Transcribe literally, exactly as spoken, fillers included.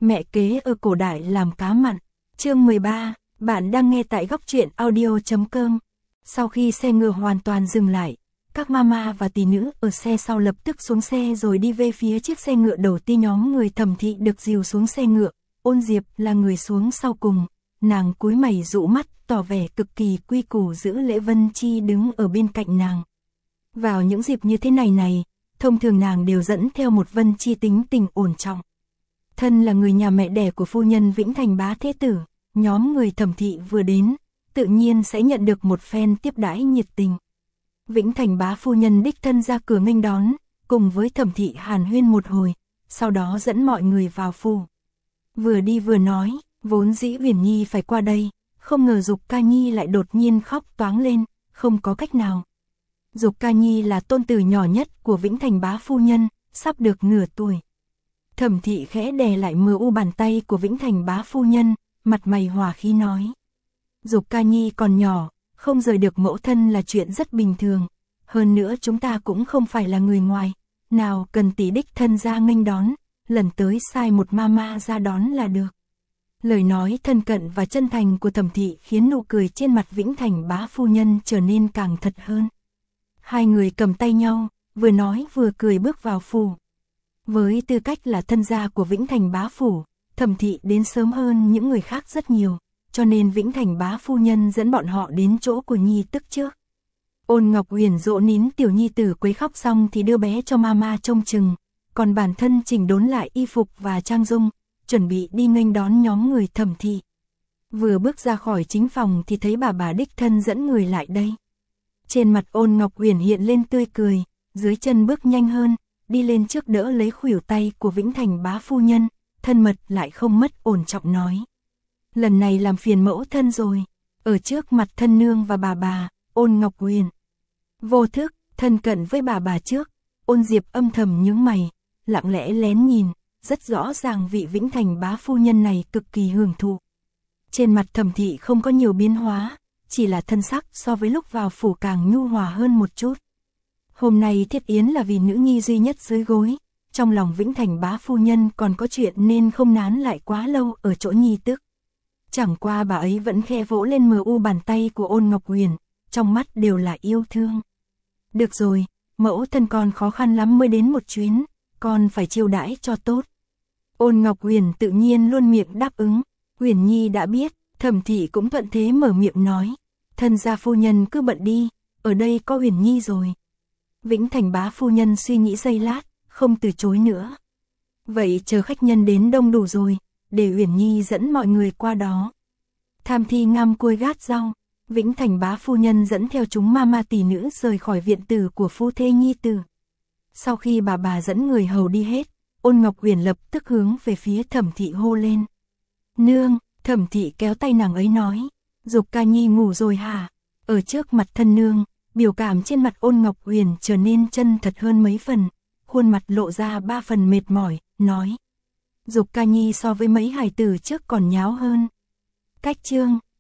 Mẹ kế ở cổ đại làm cá mặn. Chương mười ba, bạn đang nghe tại góc truyện audio chấm com. Sau khi xe ngựa hoàn toàn dừng lại, các mama và tỷ nữ ở xe sau lập tức xuống xe rồi đi về phía chiếc xe ngựa đầu tiên. Nhóm người Thẩm Thị được dìu xuống xe ngựa, Ôn Diệp là người xuống sau cùng, nàng cúi mày dụ mắt, tỏ vẻ cực kỳ quy củ giữ lễ. Vân Chi đứng ở bên cạnh nàng. Vào những dịp như thế này này, thông thường nàng đều dẫn theo một Vân Chi tính tình ổn trọng. Thân là người nhà mẹ đẻ của phu nhân Vĩnh Thành bá thế tử, nhóm người Thẩm Thị vừa đến, tự nhiên sẽ nhận được một phen tiếp đãi nhiệt tình. Vĩnh Thành bá phu nhân đích thân ra cửa nghênh đón, cùng với Thẩm Thị hàn huyên một hồi, sau đó dẫn mọi người vào phủ. Vừa đi vừa nói, vốn dĩ Uyển Nhi phải qua đây, không ngờ Dục Ca Nhi lại đột nhiên khóc toáng lên, không có cách nào. Dục Ca Nhi là tôn tử nhỏ nhất của Vĩnh Thành bá phu nhân, sắp được nửa tuổi. Thẩm Thị khẽ đè lại mờ u bàn tay của Vĩnh Thành bá phu nhân, mặt mày hòa khí nói. Dục Ca Nhi còn nhỏ, không rời được mẫu thân là chuyện rất bình thường. Hơn nữa chúng ta cũng không phải là người ngoài, nào cần tỷ đích thân ra nghênh đón, lần tới sai một mama ra đón là được. Lời nói thân cận và chân thành của Thẩm Thị khiến nụ cười trên mặt Vĩnh Thành bá phu nhân trở nên càng thật hơn. Hai người cầm tay nhau, vừa nói vừa cười bước vào phủ. Với tư cách là thân gia của Vĩnh Thành bá phủ, Thẩm Thị đến sớm hơn những người khác rất nhiều, cho nên Vĩnh Thành bá phu nhân dẫn bọn họ đến chỗ của nhi tức trước. Ôn Ngọc Huyền dỗ nín tiểu nhi tử quấy khóc xong thì đưa bé cho mama trông chừng, còn bản thân chỉnh đốn lại y phục và trang dung, chuẩn bị đi nghênh đón nhóm người Thẩm Thị. Vừa bước ra khỏi chính phòng thì thấy bà bà đích thân dẫn người lại đây. Trên mặt Ôn Ngọc Huyền hiện lên tươi cười, dưới chân bước nhanh hơn, đi lên trước đỡ lấy khuỷu tay của Vĩnh Thành bá phu nhân, thân mật lại không mất ổn trọng nói. Lần này làm phiền mẫu thân rồi, ở trước mặt thân nương và bà bà, Ôn Ngọc Huyền vô thức, thân cận với bà bà trước. Ôn Diệp âm thầm nhướng mày, lặng lẽ lén nhìn, rất rõ ràng vị Vĩnh Thành bá phu nhân này cực kỳ hưởng thụ. Trên mặt Thẩm Thị không có nhiều biến hóa, chỉ là thân sắc so với lúc vào phủ càng nhu hòa hơn một chút. Hôm nay thiết yến là vì nữ nhi duy nhất dưới gối, trong lòng Vĩnh Thành bá phu nhân còn có chuyện nên không nán lại quá lâu ở chỗ nhi tức. Chẳng qua bà ấy vẫn khe vỗ lên mờ u bàn tay của Ôn Ngọc Huyền, trong mắt đều là yêu thương. Được rồi, mẫu thân con khó khăn lắm mới đến một chuyến, con phải chiêu đãi cho tốt. Ôn Ngọc Huyền tự nhiên luôn miệng đáp ứng. Huyền Nhi đã biết. Thẩm Thị cũng thuận thế mở miệng nói, thân gia phu nhân cứ bận đi, ở đây có Huyền Nhi rồi. Vĩnh Thành bá phu nhân suy nghĩ giây lát, không từ chối nữa. Vậy chờ khách nhân đến đông đủ rồi, để Huyền Nhi dẫn mọi người qua đó. Tham Thi ngăm cua gát rau, Vĩnh Thành bá phu nhân dẫn theo chúng mama tỷ nữ rời khỏi viện tử của phu thê nhi tử. Sau khi bà bà dẫn người hầu đi hết, Ôn Ngọc Huyền lập tức hướng về phía Thẩm Thị hô lên. Nương! Thẩm Thị kéo tay nàng ấy nói, Dục Ca Nhi ngủ rồi hả? Ở trước mặt thân nương, biểu cảm trên mặt Ôn Ngọc Huyền trở nên chân thật hơn mấy phần, khuôn mặt lộ ra ba phần mệt mỏi, nói. Dục Ca Nhi so với mấy hài tử trước còn nháo hơn. Cách chương